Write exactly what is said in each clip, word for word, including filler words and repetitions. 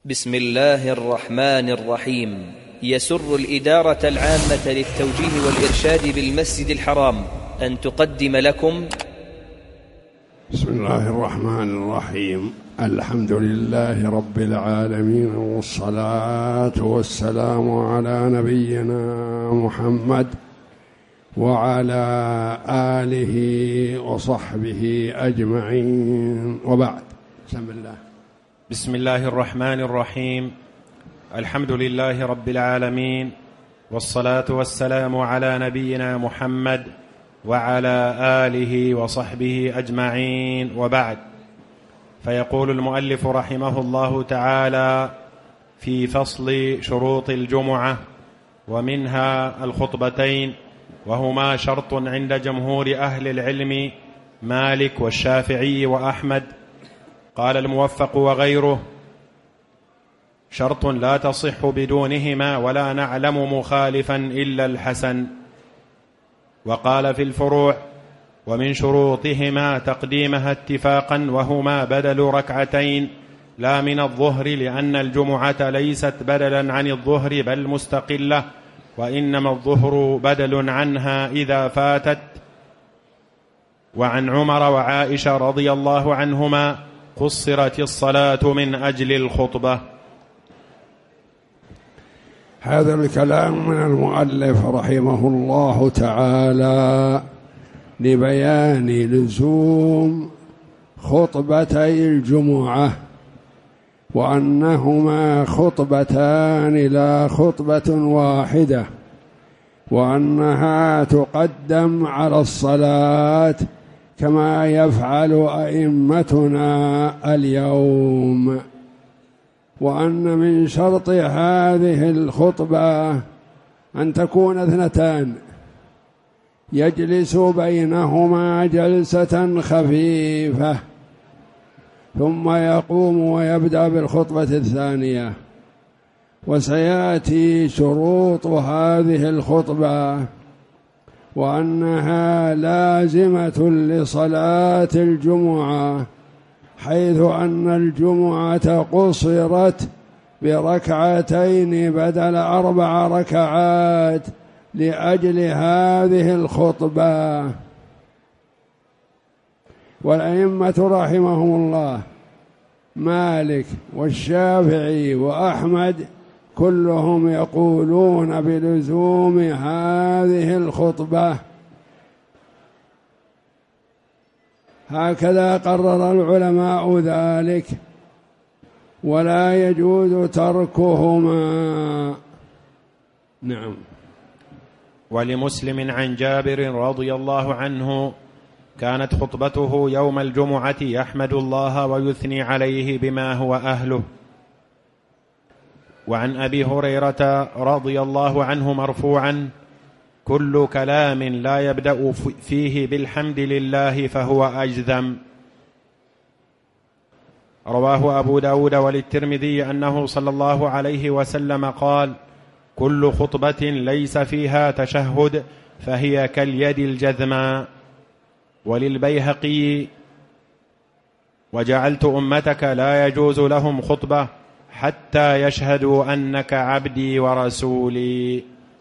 بسم الله الرحمن الرحيم. يسر الإدارة العامة للتوجيه والإرشاد بالمسجد الحرام أن تقدم لكم بسم الله الرحمن الرحيم. الحمد لله رب العالمين، والصلاة والسلام على نبينا محمد وعلى آله وصحبه أجمعين، وبعد. بسم الله. بسم الله الرحمن الرحيم. الحمد لله رب العالمين، والصلاة والسلام على نبينا محمد وعلى آله وصحبه أجمعين، وبعد. فيقول المؤلف رحمه الله تعالى في فصل شروط الجمعة، ومنها الخطبتين، وهما شرط عند جمهور أهل العلم مالك والشافعي وأحمد. قال الموفق وغيره: شرط لا تصح بدونهما، ولا نعلم مخالفا إلا الحسن. وقال في الفروع: ومن شروطهما تقديمها اتفاقا، وهما بدل ركعتين لا من الظهر، لأن الجمعة ليست بدلا عن الظهر بل مستقلة، وإنما الظهر بدل عنها إذا فاتت. وعن عمر وعائشة رضي الله عنهما قصرت الصلاة من أجل الخطبة. هذا الكلام من المؤلف رحمه الله تعالى لبيان لزوم خطبتي الجمعة، وأنهما خطبتان لا خطبة واحدة، وأنها تقدم على الصلاة كما يفعل أئمتنا اليوم، وأن من شرط هذه الخطبة أن تكون اثنتان يجلس بينهما جلسة خفيفة، ثم يقوم ويبدأ بالخطبة الثانية. وسيأتي شروط هذه الخطبة، وأنها لازمة لصلاة الجمعة، حيث أن الجمعة قصرت بركعتين بدل أربع ركعات لأجل هذه الخطبة. والأئمة رحمهم الله مالك والشافعي وأحمد كلهم يقولون بلزوم هذه الخطبة، هكذا قرر العلماء ذلك، ولا يجوز تركهما. نعم. ولمسلم عن جابر رضي الله عنه: كانت خطبته يوم الجمعة يحمد الله ويثني عليه بما هو أهله. وعن أبي هريرة رضي الله عنه مرفوعا: كل كلام لا يبدأ فيه بالحمد لله فهو أجذم. رواه أبو داود وللترمذي أنه صلى الله عليه وسلم قال: كل خطبة ليس فيها تشهد فهي كاليد الجذمى. وللبيهقي: وجعلت أمتك لا يجوز لهم خطبة حتى يشهدوا أنك عبدي ورسولي.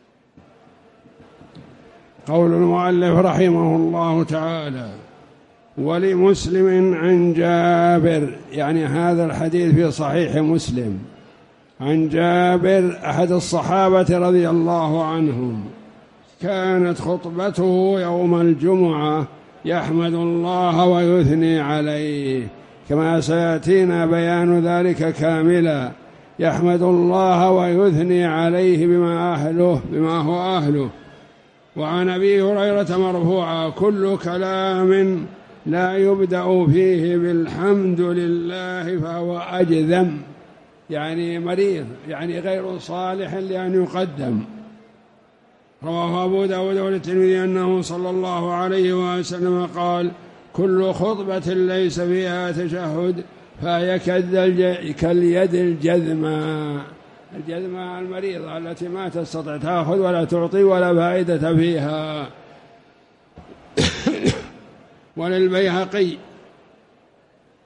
قول المؤلف رحمه الله تعالى: ولمسلم عن جابر، يعني هذا الحديث في صحيح مسلم، عن جابر أحد الصحابة رضي الله عنهم، كانت خطبته يوم الجمعة يحمد الله ويثني عليه، كما سيأتينا بيان ذلك كاملا. يحمد الله ويثني عليه بما أهله بما هو أهله. وعن أبي هريرة مرفوعا: كل كلام لا يبدأ فيه بالحمد لله فهو أجذم، يعني مريض، يعني غير صالح لأن يقدم. رواه أبو داود والترمذي أنه صلى الله عليه وسلم قال: كل خطبة ليس فيها تشهد فهي كاليد الجذمى. الجذمى المريضة التي ما تستطيع تأخذ ولا تعطي ولا فائدة فيها. وللبيهقي: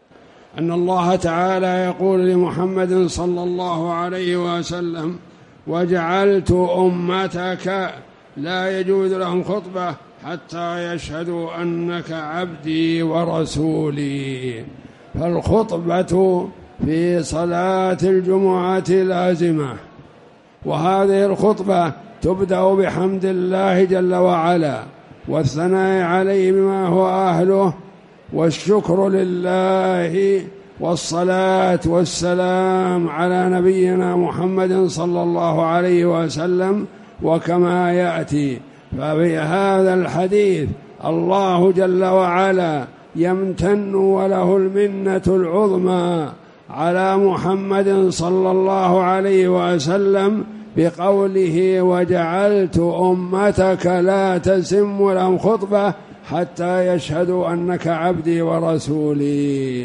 أن الله تعالى يقول لمحمد صلى الله عليه وسلم: وجعلت أمتك لا يجوز لهم خطبة حتى يشهدوا أنك عبدي ورسولي. فالخطبة في صلاة الجمعة لازمة، وهذه الخطبة تبدأ بحمد الله جل وعلا والثناء عليه بما هو أهله والشكر لله والصلاة والسلام على نبينا محمد صلى الله عليه وسلم، وكما يأتي. ففي هذا الحديث الله جل وعلا يمتن وله المنة العظمى على محمد صلى الله عليه وسلم بقوله: وجعلت أمتك لا تسم لهم خطبة حتى يشهدوا أنك عبدي ورسولي.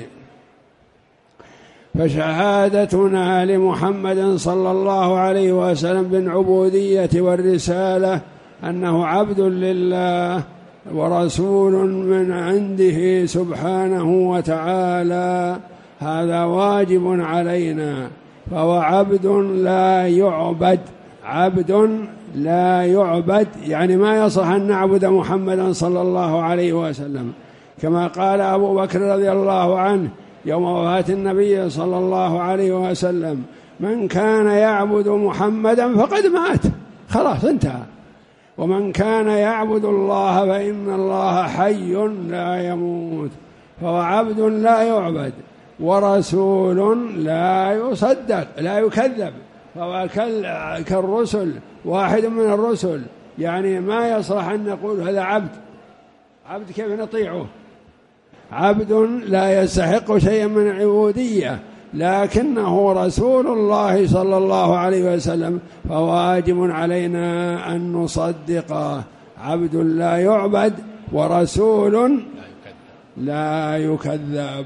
فشهادتنا لمحمد صلى الله عليه وسلم بالعبودية والرسالة أنه عبد لله ورسول من عنده سبحانه وتعالى، هذا واجب علينا. فهو عبد لا يعبد، عبد لا يعبد، يعني ما يصح أن نعبد محمدا صلى الله عليه وسلم، كما قال أبو بكر رضي الله عنه يوم وفاة النبي صلى الله عليه وسلم: من كان يعبد محمدا فقد مات، خلاص انتهى. ومن كان يعبد الله فإن الله حي لا يموت. فهو عبد لا يعبد ورسول لا يصدق لا يكذب، فهو كالرسل، واحد من الرسل، يعني ما يصلح أن نقول هذا عبد. عبد كيف نطيعه؟ عبد لا يستحق شيئا من العبودية، لكنه رسول الله صلى الله عليه وسلم، فواجب علينا أن نصدقه. عبد لا يعبد ورسول لا يكذب.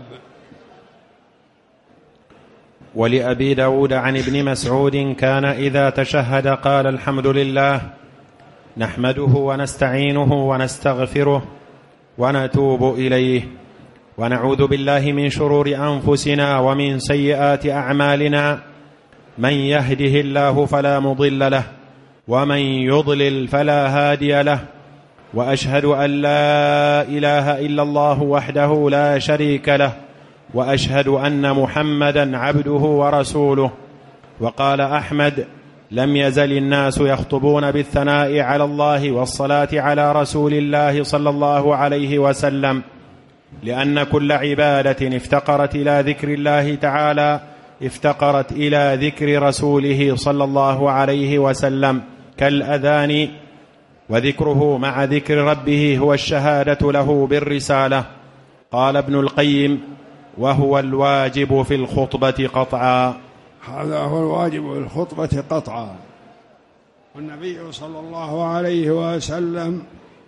ولأبي داود عن ابن مسعود: كان إذا تشهد قال: الحمد لله نحمده ونستعينه ونستغفره ونتوب إليه ونعوذ بالله من شرور أنفسنا ومن سيئات أعمالنا، من يهده الله فلا مضل له ومن يضلل فلا هادي له، وأشهد أن لا إله إلا الله وحده لا شريك له، وأشهد أن محمدا عبده ورسوله. وقال أحمد: لم يزل الناس يخطبون بالثناء على الله والصلاة على رسول الله صلى الله عليه وسلم، لأن كل عبادة افتقرت إلى ذكر الله تعالى افتقرت إلى ذكر رسوله صلى الله عليه وسلم، كالأذان، وذكره مع ذكر ربه هو الشهادة له بالرسالة. قال ابن القيم: وهو الواجب في الخطبة قطعا. هذا هو الواجب في الخطبة قطعا. والنبي صلى الله عليه وسلم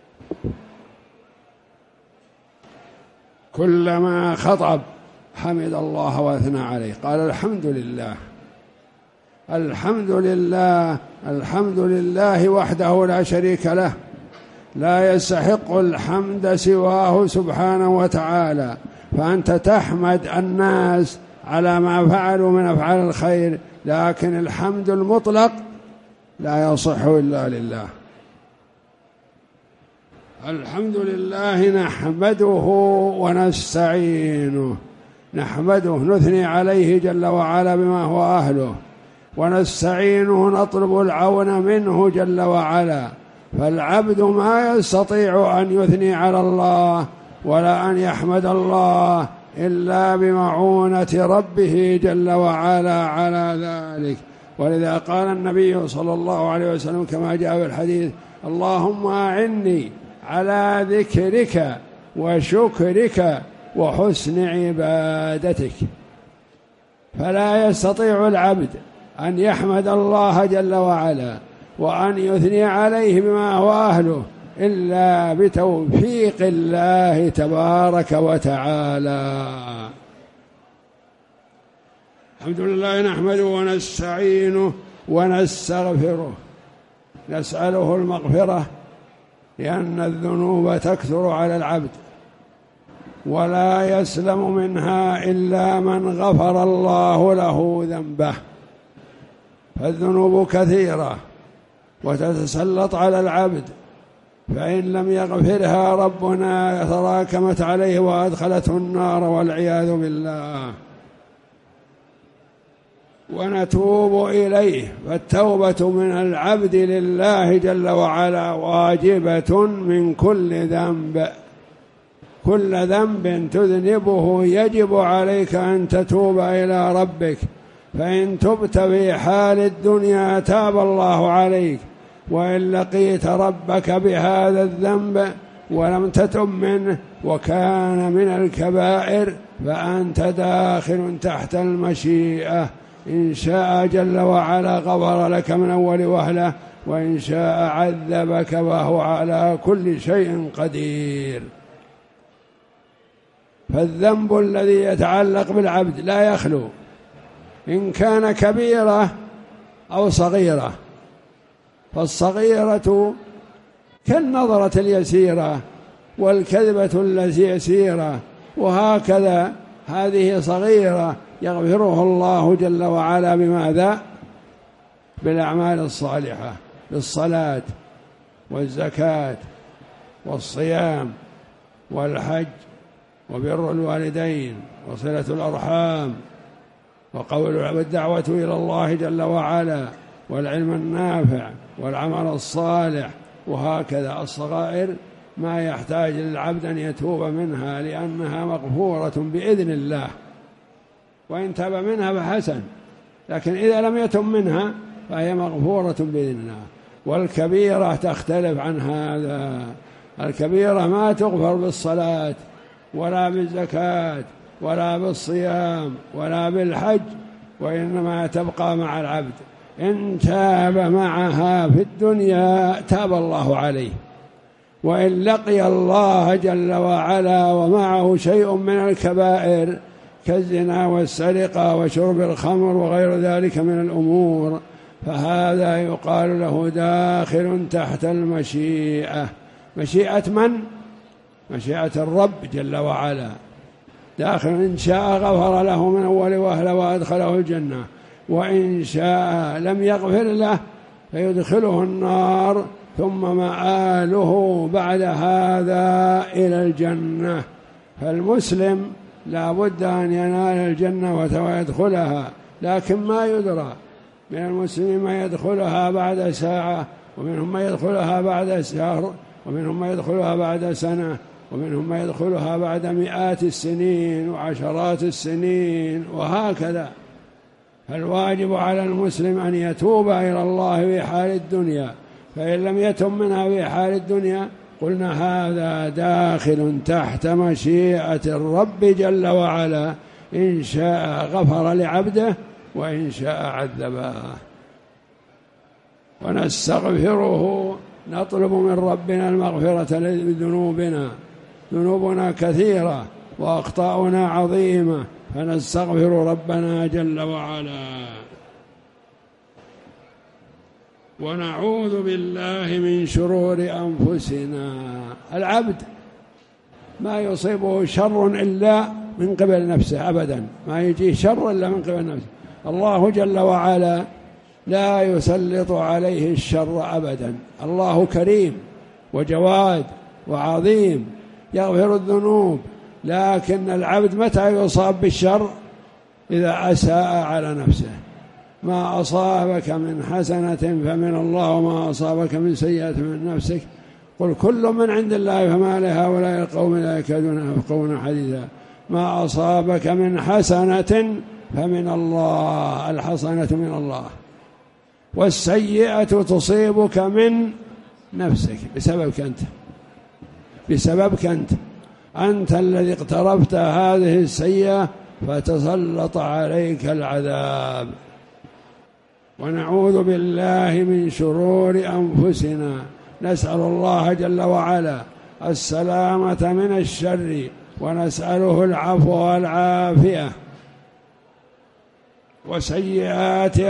كلما خطب حمد الله واثنى عليه، قال: الحمد لله الحمد لله الحمد لله وحده لا شريك له، لا يستحق الحمد سواه سبحانه وتعالى. فأنت تحمد الناس على ما فعلوا من أفعال الخير، لكن الحمد المطلق لا يصح إلا لله. الحمد لله نحمده ونستعينه، نحمده نثني عليه جل وعلا بما هو أهله، ونستعينه نطلب العون منه جل وعلا. فالعبد ما يستطيع أن يثني على الله ولا أن يحمد الله إلا بمعونة ربه جل وعلا على ذلك. ولذا قال النبي صلى الله عليه وسلم كما جاء في الحديث: اللهم أعني على ذكرك وشكرك وحسن عبادتك. فلا يستطيع العبد أن يحمد الله جل وعلا وأن يثني عليه بما هو أهله إلا بتوفيق الله تبارك وتعالى. الحمد لله نحمده ونستعينه ونستغفره، نسأله المغفرة لأن الذنوب تكثر على العبد، ولا يسلم منها إلا من غفر الله له ذنبه. فالذنوب كثيرة وتتسلط على العبد، فإن لم يغفرها ربنا تراكمت عليه وأدخلته النار والعياذ بالله. ونتوب إليه، فالتوبة من العبد لله جل وعلا واجبة من كل ذنب. كل ذنب تذنبه يجب عليك أن تتوب إلى ربك، فإن تبت في حال الدنيا تاب الله عليك، وإن لقيت ربك بهذا الذنب ولم تتب منه وكان من الكبائر فأنت داخل تحت المشيئة. إن شاء جل وعلا غفر لك من أول وهلة، وإن شاء عذبك، وهو على كل شيء قدير. فالذنب الذي يتعلق بالعبد لا يخلو، إن كان كبيرة أو صغيرة. فالصغيرة كالنظرة اليسيرة والكذبة اليسيرة، وهكذا هذه صغيرة يغفرها الله جل وعلا بماذا؟ بالأعمال الصالحة، بالصلاة والزكاة والصيام والحج وبر الوالدين وصلة الأرحام وقول والدعوة إلى الله جل وعلا والعلم النافع والعمل الصالح. وهكذا الصغائر ما يحتاج للعبد أن يتوب منها، لأنها مغفورة بإذن الله، وإن تاب منها فحسن، لكن إذا لم يتب منها فهي مغفورة بإذن الله. والكبيرة تختلف عن هذا، الكبيرة ما تغفر بالصلاة ولا بالزكاة ولا بالصيام ولا بالحج، وإنما تبقى مع العبد. إن تاب معها في الدنيا تاب الله عليه، وإن لقي الله جل وعلا ومعه شيء من الكبائر كالزنا والسرقة وشرب الخمر وغير ذلك من الأمور، فهذا يقال له داخل تحت المشيئة. مشيئة من؟ مشيئة الرب جل وعلا. داخل إن شاء غفر له من أول وهلة وأدخله الجنة، وإن شاء لم يغفر له فيدخله النار، ثم مآله بعد هذا إلى الجنة. فالمسلم لا بد أن ينال الجنة ويدخلها، لكن ما يدرى، من المسلمين من يدخلها بعد ساعة، ومنهم من يدخلها بعد شهر، ومنهم من يدخلها بعد سنة، ومنهم من يدخلها بعد مئات السنين وعشرات السنين، وهكذا. فالواجب على المسلم أن يتوب إلى الله في حال الدنيا، فإن لم يتب منها في حال الدنيا قلنا هذا داخل تحت مشيئة الرب جل وعلا، إن شاء غفر لعبده وإن شاء عذبه. ونستغفره، نطلب من ربنا المغفرة لذنوبنا، ذنوبنا كثيرة وأخطاؤنا عظيمة، فنستغفر ربنا جل وعلا. ونعوذ بالله من شرور أنفسنا. العبد ما يصيبه شر إلا من قبل نفسه، أبدا ما يجيه شر إلا من قبل نفسه. الله جل وعلا لا يسلط عليه الشر أبدا، الله كريم وجواد وعظيم يغفر الذنوب، لكن العبد متى يصاب بالشر؟ إذا أساء على نفسه. ما أصابك من حسنة فمن الله، وما أصابك من سيئة من نفسك، قل كل من عند الله فما لهؤلاء القوم لا يكادون يفقهون حديثا. ما أصابك من حسنة فمن الله، الحسنة من الله، والسيئة تصيبك من نفسك بسببك أنت، بسببك أنت أنت الذي اقترفت هذه السيئة فتسلط عليك العذاب. ونعوذ بالله من شرور أنفسنا، نسأل الله جل وعلا السلامة من الشر، ونسأله العفو والعافية. وسيئات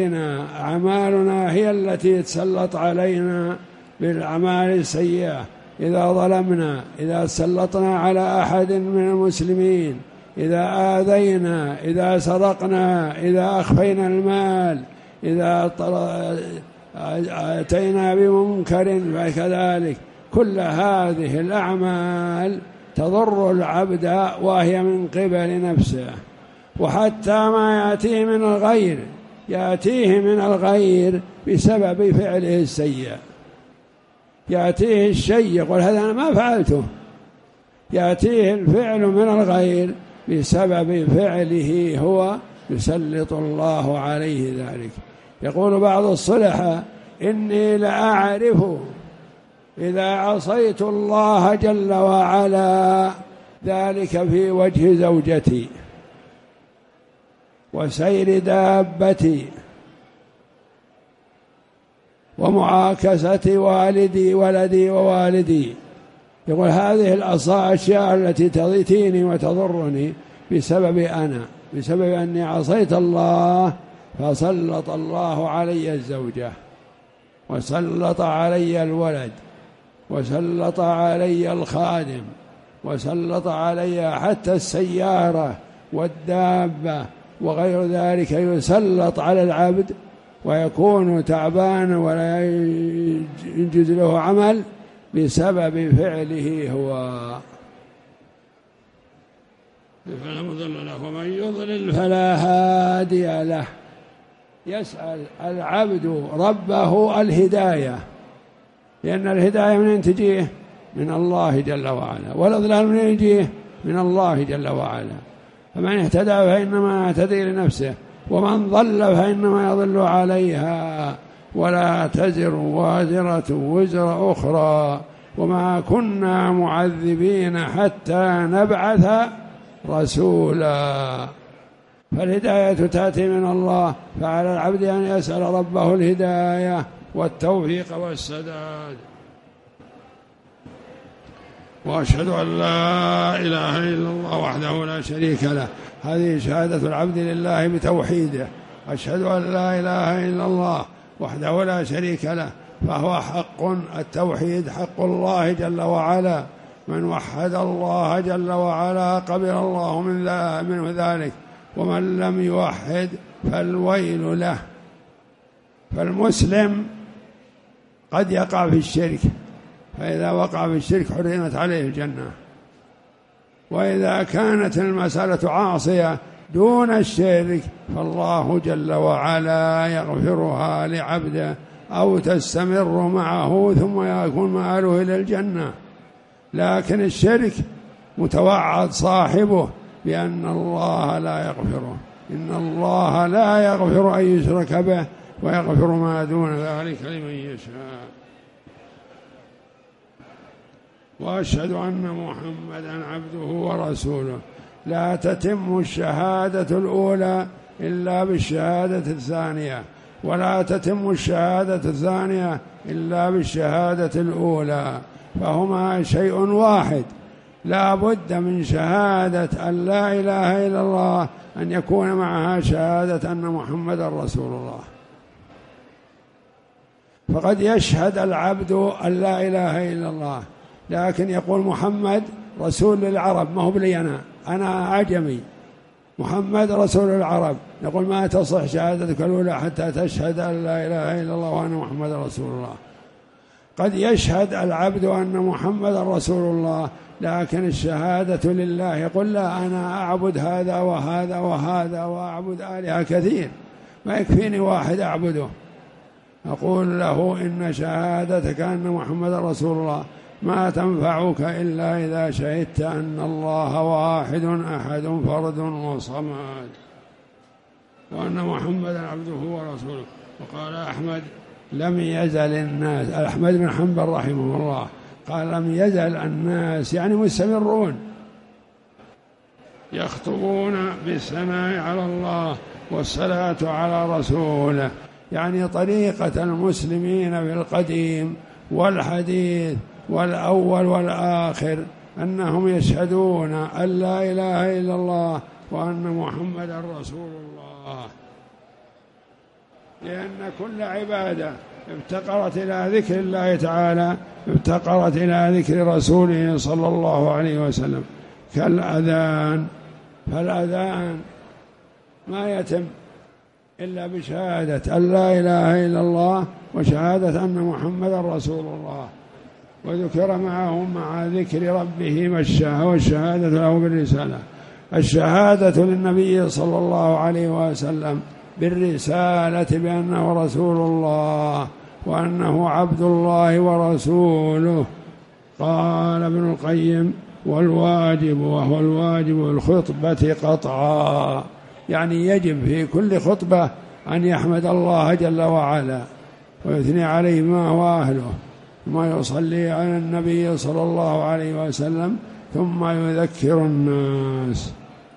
أعمالنا، أعمالنا هي التي تسلط علينا بالأعمال السيئة، إذا ظلمنا، إذا سلطنا على أحد من المسلمين، إذا آذينا، إذا سرقنا، إذا أخفينا المال، إذا أتينا بمنكر فكذلك. كل هذه الأعمال تضر العبد وهي من قبل نفسه. وحتى ما يأتيه من الغير يأتيه من الغير بسبب فعله السيء. يأتيه الشيء يقول هذا أنا ما فعلته، يأتيه الفعل من الغير بسبب فعله هو، يسلط الله عليه ذلك. يقول بعض الصلحاء إني لأعرف إذا عصيت الله جل وعلا ذلك في وجه زوجتي وسير دابتي ومعاكسة والدي ولدي ووالدي. يقول هذه الأشياء التي تضيتيني وتضرني بسبب أنا، بسبب أني عصيت الله، فسلط الله علي الزوجة وسلط علي الولد وسلط علي الخادم وسلط علي حتى السيارة والدابة وغير ذلك، يسلط على العبد ويكون تعبان ولا ينجز له عمل بسبب فعله هو. فلا مضل له ومن يضلل فلا هادي له. يسأل العبد ربه الهداية، لأن الهداية من تجيه؟ من الله جل وعلا، والإضلال من يجيه؟ من الله جل وعلا. فمن اهتدى فإنما يهتدي لنفسه، ومن ضل فإنما يضل عليها، ولا تزر وازرة وزر أخرى، وما كنا معذبين حتى نبعث رسولا. فالهداية تأتي من الله، فعلى العبد أن يسأل ربه الهداية والتوفيق والسداد. وأشهد أن لا إله إلا الله وحده لا شريك له. هذه شهادة العبد لله بتوحيده. أشهد أن لا إله إلا الله وحده لا شريك له، فهو حق التوحيد حق الله جل وعلا. من وحد الله جل وعلا قبل الله منه ذلك، ومن لم يوحد فالويل له. فالمسلم قد يقع في الشرك، فإذا وقع في الشرك حرمت عليه الجنة. وإذا كانت المسألة عاصية دون الشرك فالله جل وعلا يغفرها لعبده، أو تستمر معه ثم يكون مآله إلى الجنة. لكن الشرك متوعد صاحبه بأن الله لا يغفره. إن الله لا يغفر أن يشرك به ويغفر ما دون ذلك لمن يشاء. وأشهد أن محمدًا عبده ورسوله. لا تتم الشهادة الأولى إلا بالشهادة الثانية، ولا تتم الشهادة الثانية إلا بالشهادة الأولى، فهما شيء واحد. لا بد من شهادة أن لا إله إلا الله أن يكون معها شهادة أن محمدًا رسول الله. فقد يشهد العبد أن لا إله إلا الله، لكن يقول محمد رسول للعرب، ما هو بلي أنا أنا عجمي، محمد رسول العرب. نقول ما تصح شهادتك الأولى حتى تشهد أن لا إله إلا الله وأن محمد رسول الله. قد يشهد العبد أن محمد رسول الله، لكن الشهادة لله، يقول لا أنا أعبد هذا وهذا وهذا وأعبد آلهة كثير، ما يكفيني واحد أعبده. أقول له إن شهادتك أن محمد رسول الله ما تنفعك إلا إذا شهدت أن الله واحد أحد فرد وصمد، وأن محمدا عبده ورسوله. وقال أحمد لم يزل الناس، أحمد بن حنبل رحمه الله قال لم يزل الناس يعني مستمرون يخطبون بالثناء على الله والصلاة على رسوله، يعني طريقة المسلمين في القديم والحديث والأول والآخر أنهم يشهدون أن لا إله إلا الله وأن محمدا رسول الله. لأن كل عبادة افتقرت إلى ذكر الله تعالى، افتقرت إلى ذكر رسوله صلى الله عليه وسلم، كالأذان. فالأذان ما يتم إلا بشهادة أن لا إله إلا الله وشهادة أن محمدا رسول الله، وذكر معهم مع ذكر ربه مشاه والشهادة له بالرسالة. الشهادة للنبي صلى الله عليه وسلم بالرسالة بأنه رسول الله وأنه عبد الله ورسوله. قال ابن القيم: والواجب، وهو الواجب الخطبة قطعا، يعني يجب في كل خطبة أن يحمد الله جل وعلا ويثني عليه ما هو أهله، ثم يصلي على النبي صلى الله عليه وسلم، ثم يذكر الناس.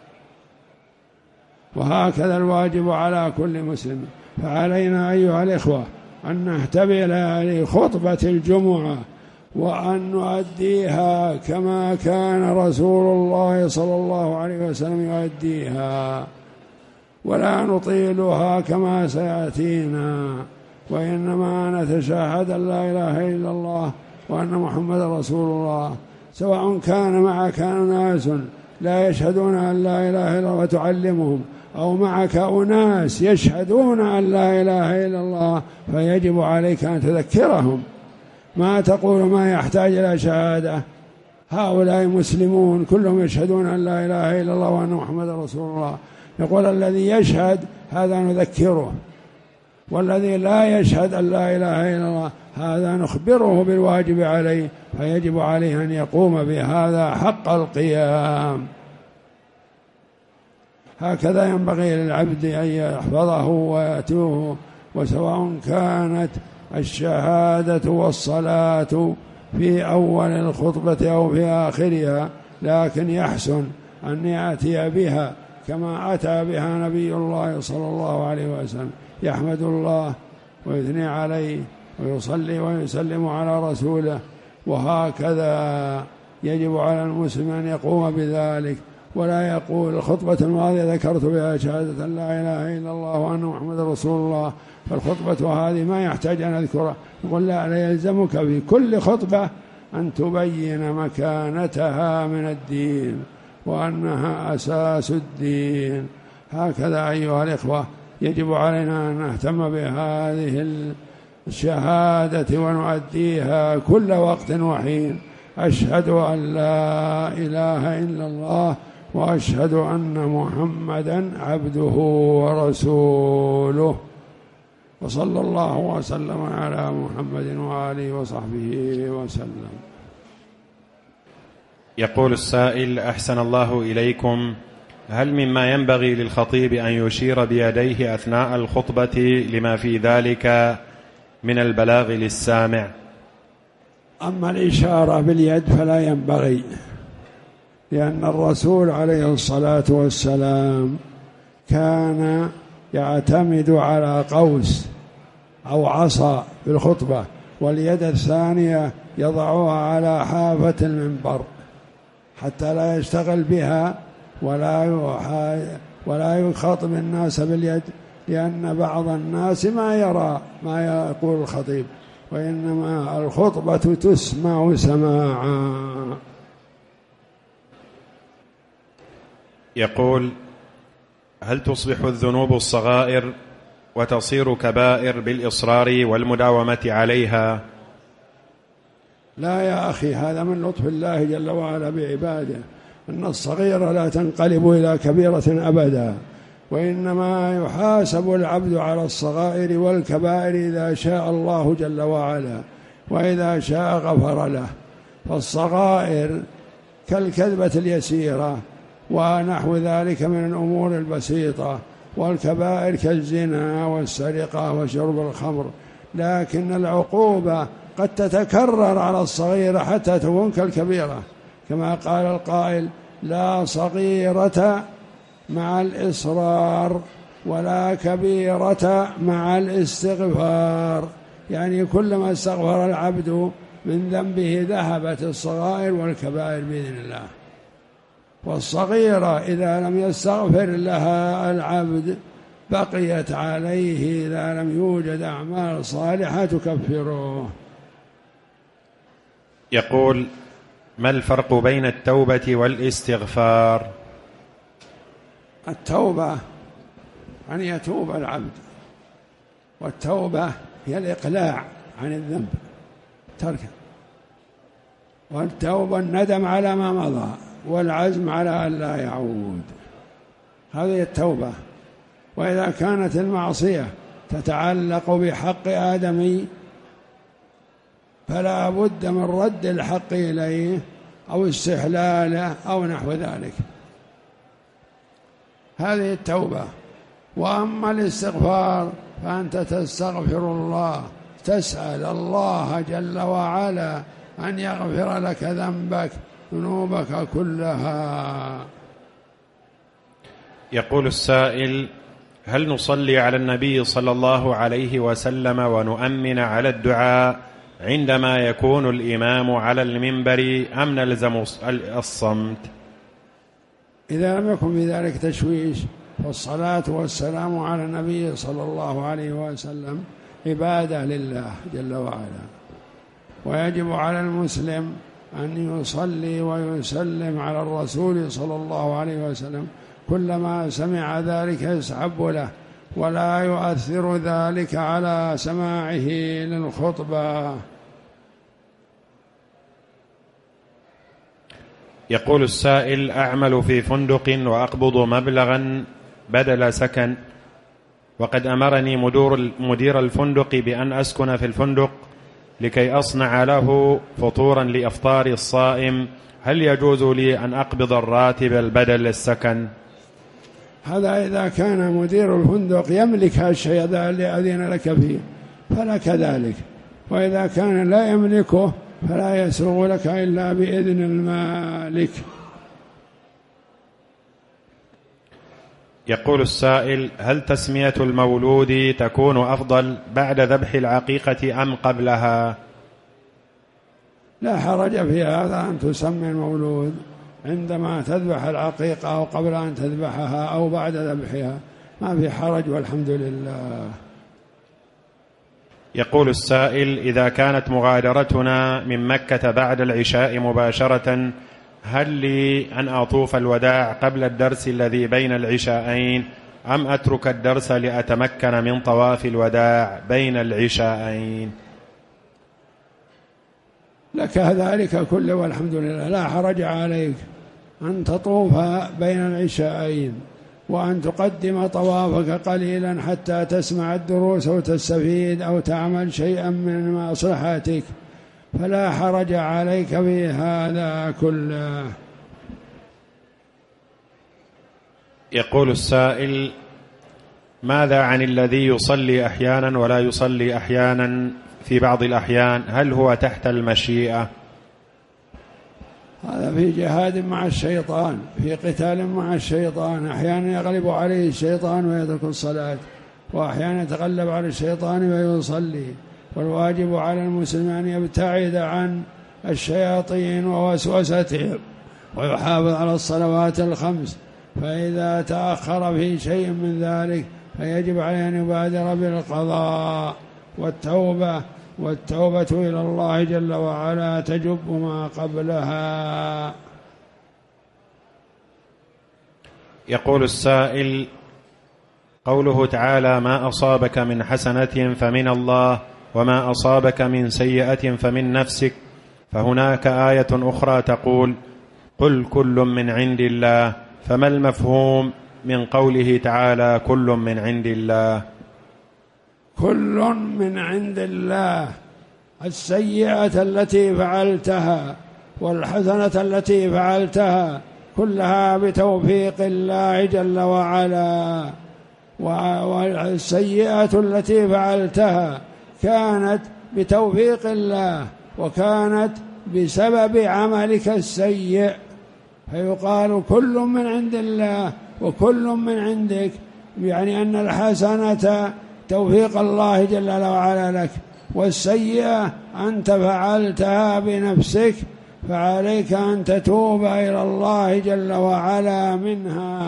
وهكذا الواجب على كل مسلم. فعلينا أيها الإخوة أن نهتبل لخطبة الجمعة وأن نؤديها كما كان رسول الله صلى الله عليه وسلم يؤديها، ولا نطيلها كما سيأتينا، وإنما نتشهد أن لا إله إلا الله وأن محمد رسول الله، سواء كان معك ناس لا يشهدون أن لا إله إلا الله وتعلمهم، أو معك أناس يشهدون أن لا إله إلا الله، فيجب عليك أن تذكرهم. ما تقول ما يحتاج إلى شهادة، هؤلاء مسلمون كلهم يشهدون أن لا إله إلا الله وأن محمد رسول الله. يقول الذي يشهد هذا نذكره، والذي لا يشهد أن لا إله إلا الله هذا نخبره بالواجب عليه، فيجب عليه أن يقوم بهذا حق القيام. هكذا ينبغي للعبد أن يحفظه ويأتوه، وسواء كانت الشهادة والصلاة في أول الخطبة أو في آخرها، لكن يحسن أن يأتي بها كما أتى بها نبي الله صلى الله عليه وسلم، يحمد الله ويثني عليه ويصلي ويسلم على رسوله. وهكذا يجب على المسلم أن يقوم بذلك، ولا يقول الخطبة الماضية ذكرت بها شهادة أن لا إله إلا الله وأن محمد رسول الله، فالخطبة هذه ما يحتاج أن أذكرها. يقول لا، لا يلزمك في كل خطبة أن تبين مكانتها من الدين وأنها أساس الدين. هكذا أيها الإخوة يجب علينا أن نهتم بهذه الشهادة ونؤديها كل وقت وحين. أشهد أن لا إله إلا الله وأشهد أن محمدا عبده ورسوله. وصلى الله وسلم على محمد وآله وصحبه وسلم. يقول السائل: أحسن الله إليكم، هل مما ينبغي للخطيب أن يشير بيديه أثناء الخطبة لما في ذلك من البلاغ للسامع؟ أما الإشارة باليد فلا ينبغي، لأن الرسول عليه الصلاة والسلام كان يعتمد على قوس أو عصا في الخطبة، واليد الثانية يضعها على حافة المنبر حتى لا يشتغل بها ولا ولا يخاطب الناس باليد، لأن بعض الناس ما يرى ما يقول الخطيب، وإنما الخطبة تسمع سماعا. يقول: هل تصبح الذنوب الصغائر وتصير كبائر بالإصرار والمداومة عليها؟ لا يا أخي، هذا من لطف الله جل وعلا بعباده، أن الصغيرة لا تنقلب إلى كبيرة أبدا، وإنما يحاسب العبد على الصغائر والكبائر إذا شاء الله جل وعلا، وإذا شاء غفر له. فالصغائر كالكذبة اليسيرة ونحو ذلك من الأمور البسيطة، والكبائر كالزنا والسرقة وشرب الخمر، لكن العقوبة قد تتكرر على الصغيرة حتى تكون كالكبيرة، كما قال القائل: لا صغيرة مع الإصرار ولا كبيرة مع الاستغفار، يعني كلما استغفر العبد من ذنبه ذهبت الصغائر والكبائر بإذن الله. والصغيرة إذا لم يستغفر لها العبد بقيت عليه إذا لم يوجد أعمال صالحة تكفره. يقول: ما الفرق بين التوبة والاستغفار؟ التوبة أن يتوب العبد، والتوبة هي الإقلاع عن الذنب تركه، والتوبة الندم على ما مضى والعزم على أن لا يعود، هذه التوبة. وإذا كانت المعصية تتعلق بحق آدمي فلا بد من رد الحق إليه أو استحلاله أو نحو ذلك، هذه التوبة. وأما الاستغفار فأنت تستغفر الله، تسأل الله جل وعلا أن يغفر لك ذنبك ذنوبك كلها. يقول السائل: هل نصلي على النبي صلى الله عليه وسلم ونؤمن على الدعاء عندما يكون الإمام على المنبر أم نلزم الصمت؟ إذا لم يكن في ذلك تشويش فالصلاة والسلام على النبي صلى الله عليه وسلم عبادة لله جل وعلا، ويجب على المسلم أن يصلي ويسلم على الرسول صلى الله عليه وسلم كلما سمع ذلك يسحب له، ولا يؤثر ذلك على سماعه للخطبة. يقول السائل: أعمل في فندق وأقبض مبلغا بدل سكن، وقد أمرني مدير الفندق بأن أسكن في الفندق لكي أصنع له فطورا لإفطار الصائم، هل يجوز لي أن أقبض الراتب البدل السكن؟ هذا إذا كان مدير الفندق يملك هالشيء الذي أذن لك فيه فلك ذلك، وإذا كان لا يملكه فلا يسوغ لك إلا بإذن المالك. يقول السائل: هل تسمية المولود تكون أفضل بعد ذبح العقيقة أم قبلها؟ لا حرج في هذا أن تسمي المولود عندما تذبح العقيقة أو قبل أن تذبحها أو بعد ذبحها، ما في حرج والحمد لله. يقول السائل: إذا كانت مغادرتنا من مكة بعد العشاء مباشرة، هل لي أن أطوف الوداع قبل الدرس الذي بين العشاءين أم أترك الدرس لأتمكن من طواف الوداع بين العشاءين؟ لك ذلك كله والحمد لله، لا حرج عليك أن تطوف بين العشاءين وأن تقدم طوافك قليلا حتى تسمع الدروس أو تستفيد أو تعمل شيئا من مصلحتك، فلا حرج عليك في هذا كله. يقول السائل: ماذا عن الذي يصلي أحيانا ولا يصلي أحيانا في بعض الأحيان، هل هو تحت المشيئة؟ هذا في جهاد مع الشيطان، في قتال مع الشيطان، أحيانا يغلب عليه الشيطان ويترك الصلاة، وأحيانا يتغلب على الشيطان ويصلي. والواجب على المسلم أن يبتعد عن الشياطين ووسوستهم ويحافظ على الصلوات الخمس، فإذا تأخر في شيء من ذلك فيجب عليه أن يبادر بالقضاء والتوبة، والتوبة إلى الله جل وعلا تجب ما قبلها. يقول السائل: قوله تعالى: ما أصابك من حسنة فمن الله وما أصابك من سيئة فمن نفسك، فهناك آية أخرى تقول: قل كل من عند الله، فما المفهوم من قوله تعالى كل من عند الله؟ كل من عند الله، السيئة التي فعلتها والحسنة التي فعلتها كلها بتوفيق الله جل وعلا، والسيئة التي فعلتها كانت بتوفيق الله وكانت بسبب عملك السيء، فيقال كل من عند الله وكل من عندك، يعني أن الحسنة توفيق الله جل وعلا لك، والسيئة أنت فعلتها بنفسك، فعليك أن تتوب إلى الله جل وعلا منها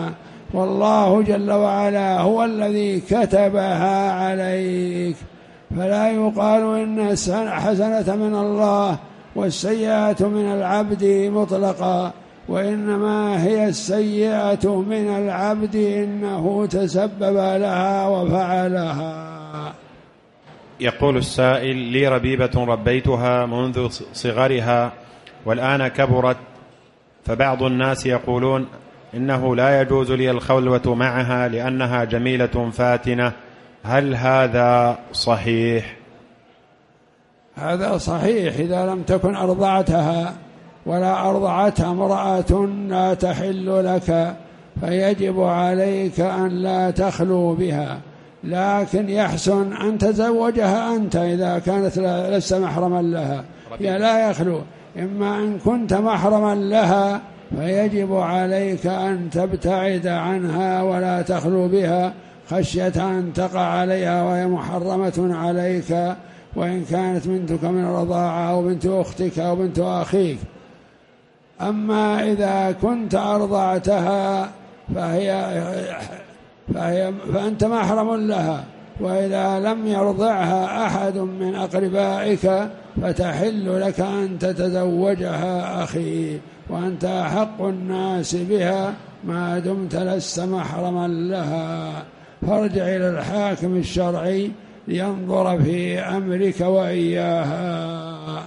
والله جل وعلا هو الذي كتبها عليك، فلا يقال إن الحسنة من الله والسيئة من العبد مطلقا، وإنما هي السيئة من العبد إنه تسبب لها وفعلها. يقول السائل: لي ربيبة ربيتها منذ صغرها والآن كبرت، فبعض الناس يقولون إنه لا يجوز لي الخلوة معها لأنها جميلة فاتنة، هل هذا صحيح؟ هذا صحيح إذا لم تكن أرضعتها ولا أرضعتها امرأة لا تحل لك، فيجب عليك أن لا تخلو بها، لكن يحسن أن تزوجها أنت إذا كانت لست محرما لها، هي لا يخلو. إما إن كنت محرما لها فيجب عليك أن تبتعد عنها ولا تخلو بها خشية أن تقع عليها وهي محرمة عليك، وإن كانت بنتك من الرضاعة أو بنت أختك أو بنت أخيك. أما إذا كنت أرضعتها فهي فهي فأنت محرم لها، وإذا لم يرضعها أحد من أقربائك فتحل لك أن تتزوجها أخي، وأنت أحق الناس بها ما دمت لست محرما لها. فارجع إلى الحاكم الشرعي لينظر في أمرك وإياها.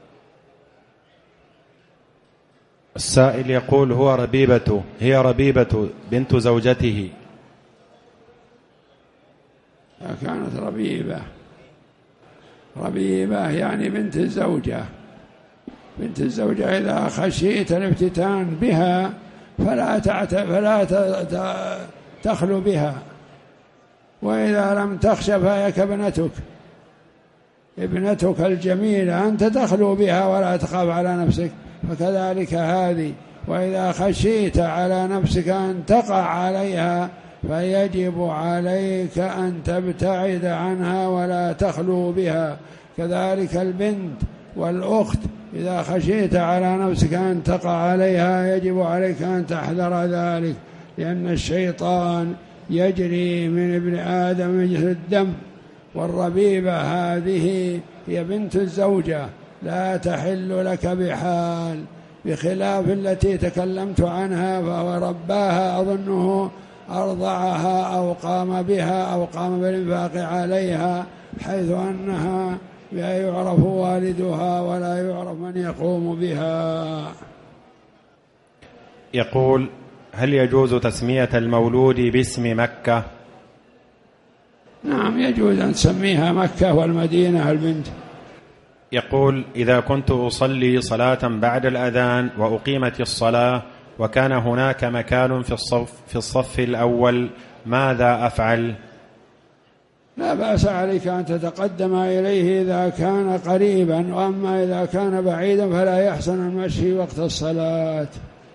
السائل يقول: هو ربيبته هي ربيبة بنت زوجته. كانت ربيبة ربيبة يعني بنت الزوجة. بنت الزوجة إذا خشيت الافتتان بها فلا تعت... فلا ت... تخلو بها، وإذا لم تخش فهي كابنتك، ابنتك الجميلة أنت تخلو بها ولا تخاف على نفسك، فكذلك هذه. وإذا خشيت على نفسك أن تقع عليها فيجب عليك أن تبتعد عنها ولا تخلو بها. كذلك البنت والأخت إذا خشيت على نفسك أن تقع عليها يجب عليك أن تحذر ذلك، لأن الشيطان يجري من ابن آدم مجرى الدم. والربيبة هذه هي بنت الزوجة لا تحل لك بحال، بخلاف التي تكلمت عنها فهو رباها، أظنه أرضعها أو قام بها أو قام بالإنفاق عليها، حيث أنها لا يعرف والدها ولا يعرف من يقوم بها. يقول: هل يجوز تسمية المولود باسم مكة؟ نعم يجوز أن تسميها مكة والمدينة البنت. يقول: إذا كنت أصلي صلاة بعد الأذان وأقيمت الصلاة وكان هناك مكان في الصف, في الصف الأول ماذا أفعل؟ لا بأس عليك أن تتقدم إليه إذا كان قريبا، وأما إذا كان بعيدا فلا يحسن المشي وقت الصلاة.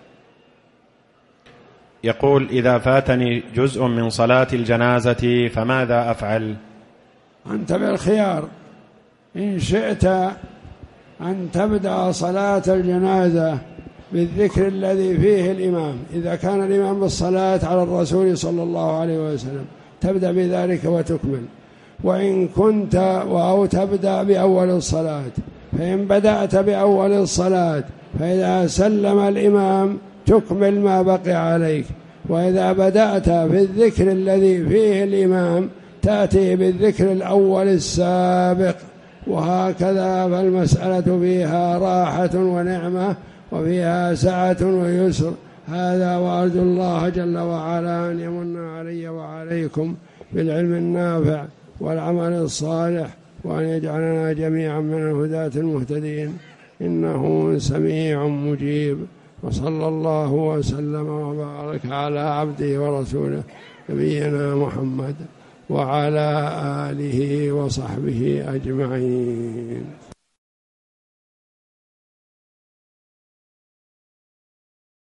يقول: إذا فاتني جزء من صلاة الجنازة فماذا أفعل؟ أنت بالخيار، إن شئت أن تبدأ صلاة الجنازة بالذكر الذي فيه الإمام، إذا كان الإمام بالصلاة على الرسول صلى الله عليه وسلم تبدأ بذلك وتكمل. وإن كنت أو تبدأ بأول الصلاة، فإن بدأت بأول الصلاة فإذا سلم الإمام تكمل ما بقي عليك، وإذا بدأت بالذكر الذي فيه الإمام تأتي بالذكر الأول السابق، وهكذا. فالمسألة فيها راحة ونعمة وفيها سعة ويسر. هذا وأرجو الله جل وعلا أن يمن علي وعليكم بالعلم النافع والعمل الصالح، وأن يجعلنا جميعا من الهداة المهتدين، إنه سميع مجيب. وصلى الله وسلم وبارك على عبده ورسوله نبينا محمد وعلى آله وصحبه أجمعين.